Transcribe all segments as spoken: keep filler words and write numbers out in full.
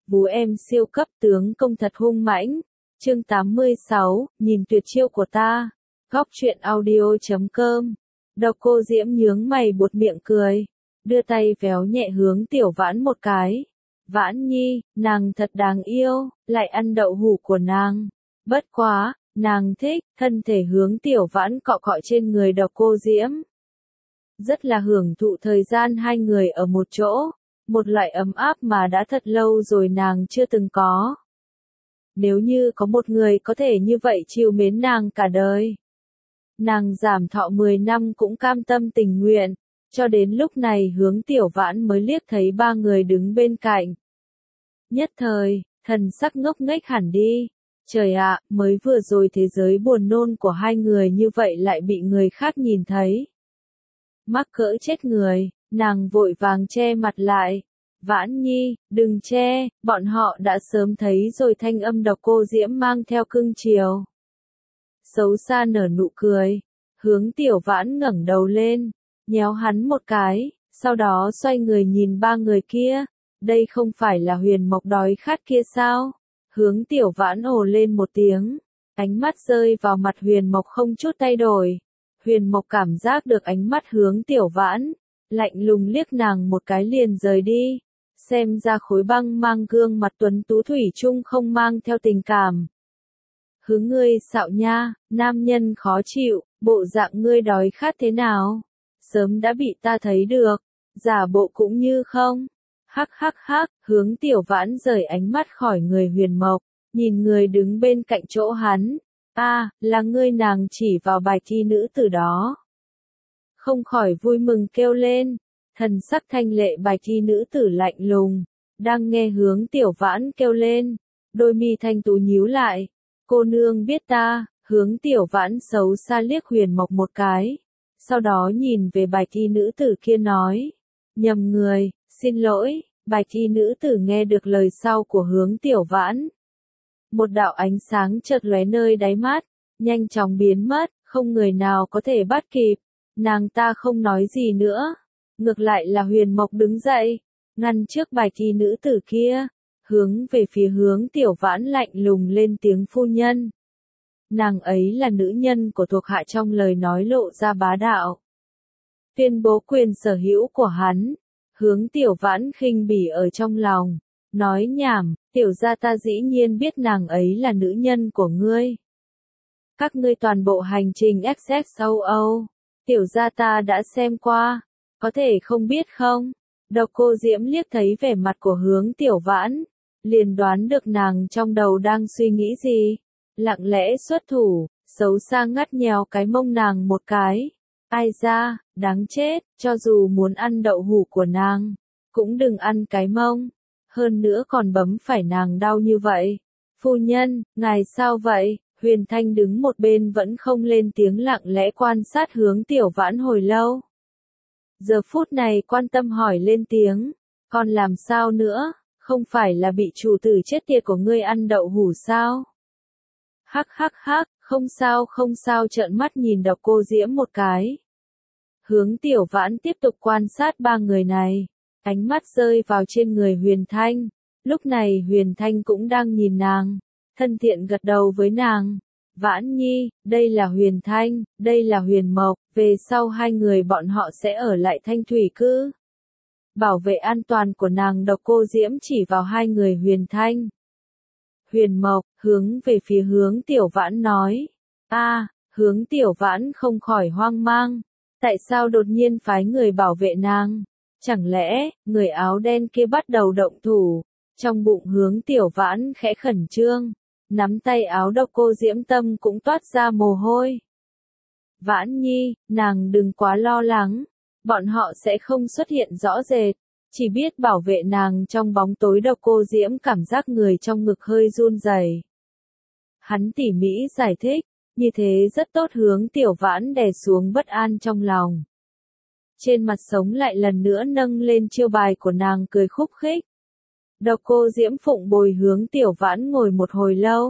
Vú em siêu cấp tướng công thật hung mãnh. Chương tám mươi sáu, nhìn tuyệt chiêu của ta. Góc truyện audio chấm com. Độc Cô Diễm nhướng mày buột miệng cười, đưa tay véo nhẹ Hướng Tiểu Vãn một cái. Vãn Nhi, nàng thật đáng yêu, lại ăn đậu hũ của nàng. Bất quá, nàng thích, thân thể Hướng Tiểu Vãn cọ cọ trên người Độc Cô Diễm. Rất là hưởng thụ thời gian hai người ở một chỗ, một loại ấm áp mà đã thật lâu rồi nàng chưa từng có. Nếu như có một người có thể như vậy trìu mến nàng cả đời, nàng giảm thọ mười năm cũng cam tâm tình nguyện. Cho đến lúc này Hướng Tiểu Vãn mới liếc thấy ba người đứng bên cạnh. Nhất thời, thần sắc ngốc nghếch hẳn đi. Trời ạ, mới vừa rồi thế giới buồn nôn của hai người như vậy lại bị người khác nhìn thấy. Mắc cỡ chết người, nàng vội vàng che mặt lại. Vãn Nhi, đừng che, bọn họ đã sớm thấy rồi. Thanh âm Độc Cô Diễm mang theo cưng chiều. Xấu xa nở nụ cười, Hướng Tiểu Vãn ngẩng đầu lên, nhéo hắn một cái, sau đó xoay người nhìn ba người kia. Đây không phải là Huyền Mộc đói khát kia sao? Hướng Tiểu Vãn ồ lên một tiếng, ánh mắt rơi vào mặt Huyền Mộc không chút thay đổi. Huyền Mộc cảm giác được ánh mắt Hướng Tiểu Vãn, lạnh lùng liếc nàng một cái liền rời đi. Xem ra khối băng mang gương mặt tuấn tú thủy chung không mang theo tình cảm. Hướng ngươi xạo nha, nam nhân khó chịu, bộ dạng ngươi đói khát thế nào? Sớm đã bị ta thấy được, giả bộ cũng như không. Hắc hắc hắc, Hướng Tiểu Vãn rời ánh mắt khỏi người Huyền Mộc, nhìn người đứng bên cạnh chỗ hắn. A, à, là ngươi, nàng chỉ vào bài thi nữ tử đó. Không khỏi vui mừng kêu lên, thần sắc thanh lệ bài thi nữ tử lạnh lùng, đang nghe Hướng Tiểu Vãn kêu lên, đôi mi thanh tú nhíu lại. Cô nương biết ta. Hướng Tiểu Vãn xấu xa liếc Huyền Mộc một cái, sau đó nhìn về bài thi nữ tử kia nói, nhầm người, xin lỗi. Bài thi nữ tử nghe được lời sau của Hướng Tiểu Vãn. Một đạo ánh sáng chợt lóe nơi đáy mắt, nhanh chóng biến mất, không người nào có thể bắt kịp. Nàng ta không nói gì nữa, ngược lại là Huyền Mộc đứng dậy, ngăn trước bài thi nữ tử kia, hướng về phía Hướng Tiểu Vãn lạnh lùng lên tiếng, phu nhân. Nàng ấy là nữ nhân của thuộc hạ, trong lời nói lộ ra bá đạo. Tuyên bố quyền sở hữu của hắn. Hướng Tiểu Vãn khinh bỉ ở trong lòng, nói nhảm, tiểu gia ta dĩ nhiên biết nàng ấy là nữ nhân của ngươi. Các ngươi toàn bộ hành trình ét ét châu Âu, tiểu gia ta đã xem qua, có thể không biết không? Độc Cô Diễm liếc thấy vẻ mặt của Hướng Tiểu Vãn, liền đoán được nàng trong đầu đang suy nghĩ gì, lặng lẽ xuất thủ, xấu xa ngắt nhèo cái mông nàng một cái. Ai ra, đáng chết, cho dù muốn ăn đậu hũ của nàng, cũng đừng ăn cái mông, hơn nữa còn bấm phải nàng đau như vậy. Phu nhân, ngài sao vậy? Huyền Thanh đứng một bên vẫn không lên tiếng, lặng lẽ quan sát Hướng Tiểu Vãn hồi lâu. Giờ phút này quan tâm hỏi lên tiếng, còn làm sao nữa, không phải là bị chủ tử chết tiệt của ngươi ăn đậu hũ sao? Hắc hắc hắc, không sao không sao, trợn mắt nhìn Độc Cô Diễm một cái. Hướng Tiểu Vãn tiếp tục quan sát ba người này, ánh mắt rơi vào trên người Huyền Thanh. Lúc này Huyền Thanh cũng đang nhìn nàng, thân thiện gật đầu với nàng. Vãn Nhi, đây là Huyền Thanh, đây là Huyền Mộc, về sau hai người bọn họ sẽ ở lại Thanh Thủy Cư. Bảo vệ an toàn của nàng. Độc Cô Diễm chỉ vào hai người Huyền Thanh, Huyền Mộc, hướng về phía Hướng Tiểu Vãn nói. A, à, Hướng Tiểu Vãn không khỏi hoang mang. Tại sao đột nhiên phái người bảo vệ nàng? Chẳng lẽ, người áo đen kia bắt đầu động thủ? Trong bụng Hướng Tiểu Vãn khẽ khẩn trương, nắm tay áo Độc Cô Diễm, tâm cũng toát ra mồ hôi. Vãn Nhi, nàng đừng quá lo lắng, bọn họ sẽ không xuất hiện rõ rệt, chỉ biết bảo vệ nàng trong bóng tối. Độc Cô Diễm cảm giác người trong ngực hơi run rẩy. Hắn tỉ mỉ giải thích, như thế rất tốt. Hướng Tiểu Vãn đè xuống bất an trong lòng. Trên mặt sống lại lần nữa nâng lên chiêu bài của nàng, cười khúc khích. Độc Cô Diễm phụng bồi Hướng Tiểu Vãn ngồi một hồi lâu.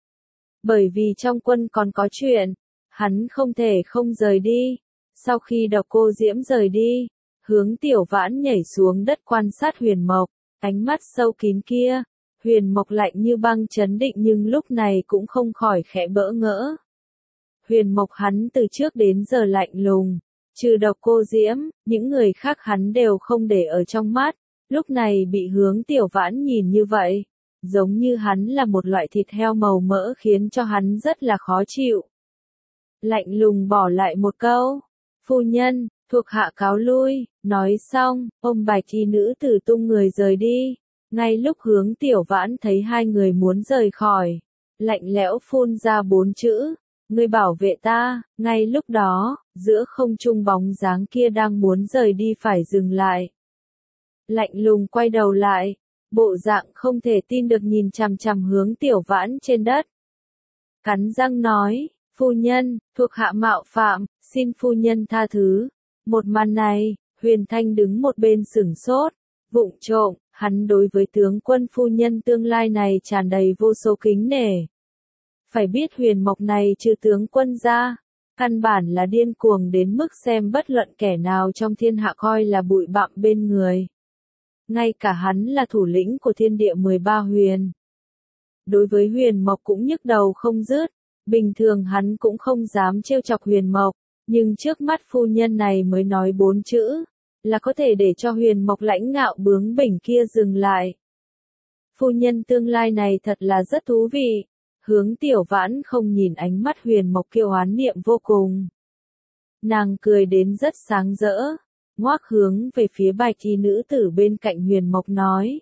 Bởi vì trong quân còn có chuyện, hắn không thể không rời đi. Sau khi Độc Cô Diễm rời đi, Hướng Tiểu Vãn nhảy xuống đất quan sát Huyền Mộc, ánh mắt sâu kín kia, Huyền Mộc lạnh như băng chấn định nhưng lúc này cũng không khỏi khẽ bỡ ngỡ. Huyền Mộc hắn từ trước đến giờ lạnh lùng, trừ Độc Cô Diễm, những người khác hắn đều không để ở trong mắt, lúc này bị Hướng Tiểu Vãn nhìn như vậy, giống như hắn là một loại thịt heo màu mỡ khiến cho hắn rất là khó chịu. Lạnh lùng bỏ lại một câu, phu nhân, thuộc hạ cáo lui, nói xong, ôm bạch y nữ tử tung người rời đi. Ngay lúc Hướng Tiểu Vãn thấy hai người muốn rời khỏi, lạnh lẽo phun ra bốn chữ, ngươi bảo vệ ta. Ngay lúc đó, giữa không trung bóng dáng kia đang muốn rời đi phải dừng lại. Lạnh lùng quay đầu lại, bộ dạng không thể tin được nhìn chằm chằm Hướng Tiểu Vãn trên đất. Cắn răng nói, phu nhân, thuộc hạ mạo phạm, xin phu nhân tha thứ. Một màn này, Huyền Thanh đứng một bên sửng sốt, vụng trộm, hắn đối với tướng quân phu nhân tương lai này tràn đầy vô số kính nể. Phải biết Huyền Mộc này trừ tướng quân ra, căn bản là điên cuồng đến mức xem bất luận kẻ nào trong thiên hạ coi là bụi bặm bên người. Ngay cả hắn là thủ lĩnh của thiên địa mười ba huyền. Đối với Huyền Mộc cũng nhức đầu không dứt, bình thường hắn cũng không dám trêu chọc Huyền Mộc, nhưng trước mắt phu nhân này mới nói bốn chữ, là có thể để cho Huyền Mộc lãnh ngạo bướng bỉnh kia dừng lại. Phu nhân tương lai này thật là rất thú vị. Hướng Tiểu Vãn không nhìn ánh mắt Huyền Mộc kia oán niệm vô cùng. Nàng cười đến rất sáng rỡ, ngoác hướng về phía bạch y nữ tử bên cạnh Huyền Mộc nói.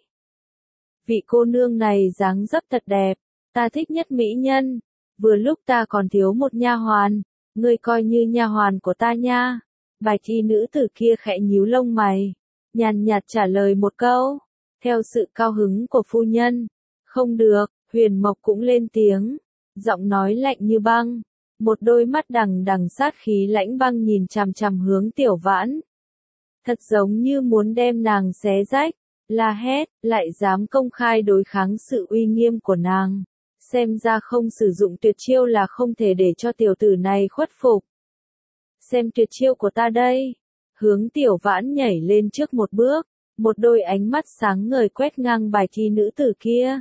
Vị cô nương này dáng dấp thật đẹp, ta thích nhất mỹ nhân, vừa lúc ta còn thiếu một nha hoàn, ngươi coi như nha hoàn của ta nha. Bạch y nữ tử kia khẽ nhíu lông mày, nhàn nhạt trả lời một câu, theo sự cao hứng của phu nhân. Không được, Huyền Mộc cũng lên tiếng, giọng nói lạnh như băng, một đôi mắt đằng đằng sát khí lãnh băng nhìn chằm chằm Hướng Tiểu Vãn. Thật giống như muốn đem nàng xé rách, la hét, lại dám công khai đối kháng sự uy nghiêm của nàng. Xem ra không sử dụng tuyệt chiêu là không thể để cho tiểu tử này khuất phục. Xem tuyệt chiêu của ta đây. Hướng Tiểu Vãn nhảy lên trước một bước, một đôi ánh mắt sáng ngời quét ngang bài thi nữ tử kia.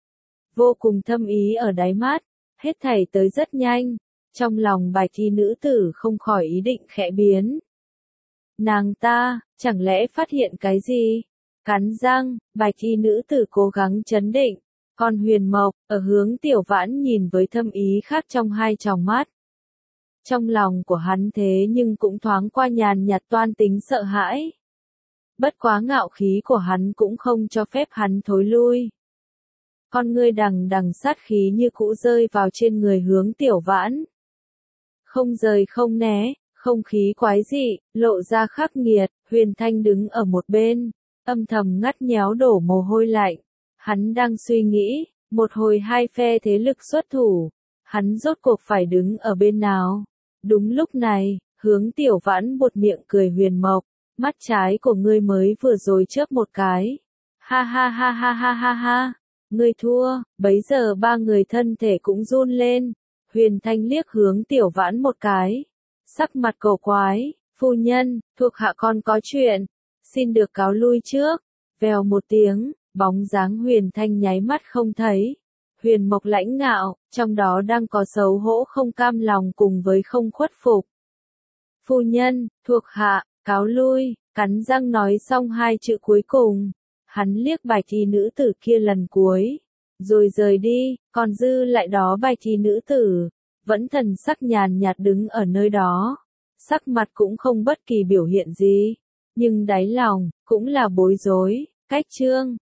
Vô cùng thâm ý ở đáy mắt, hết thảy tới rất nhanh, trong lòng bài thi nữ tử không khỏi ý định khẽ biến. Nàng ta, chẳng lẽ phát hiện cái gì? Cắn răng, bài thi nữ tử cố gắng trấn định, còn Huyền Mộc, ở Hướng Tiểu Vãn nhìn với thâm ý khác trong hai tròng mắt. Trong lòng của hắn thế nhưng cũng thoáng qua nhàn nhạt toan tính sợ hãi. Bất quá ngạo khí của hắn cũng không cho phép hắn thối lui. Con ngươi đằng đằng sát khí như cũ rơi vào trên người Hướng Tiểu Vãn. Không rời không né, không khí quái dị, lộ ra khắc nghiệt. Huyền Thanh đứng ở một bên, âm thầm ngắt nhéo đổ mồ hôi lạnh. Hắn đang suy nghĩ, một hồi hai phe thế lực xuất thủ, hắn rốt cuộc phải đứng ở bên nào. Đúng lúc này, Hướng Tiểu Vãn buột miệng cười Huyền Mộc, mắt trái của ngươi mới vừa rồi chớp một cái. Ha ha ha ha ha ha ha, ngươi thua. Bấy giờ ba người thân thể cũng run lên. Huyền Thanh liếc Hướng Tiểu Vãn một cái, sắc mặt cổ quái, phu nhân, thuộc hạ con có chuyện, xin được cáo lui trước. Vèo một tiếng, bóng dáng Huyền Thanh nháy mắt không thấy. Huyền Mộc lãnh ngạo, trong đó đang có xấu hổ không cam lòng cùng với không khuất phục. Phu nhân, thuộc hạ, cáo lui, cắn răng nói xong hai chữ cuối cùng. Hắn liếc bài thi nữ tử kia lần cuối, rồi rời đi, còn dư lại đó bài thi nữ tử, vẫn thần sắc nhàn nhạt đứng ở nơi đó. Sắc mặt cũng không bất kỳ biểu hiện gì, nhưng đáy lòng, cũng là bối rối. Cách chương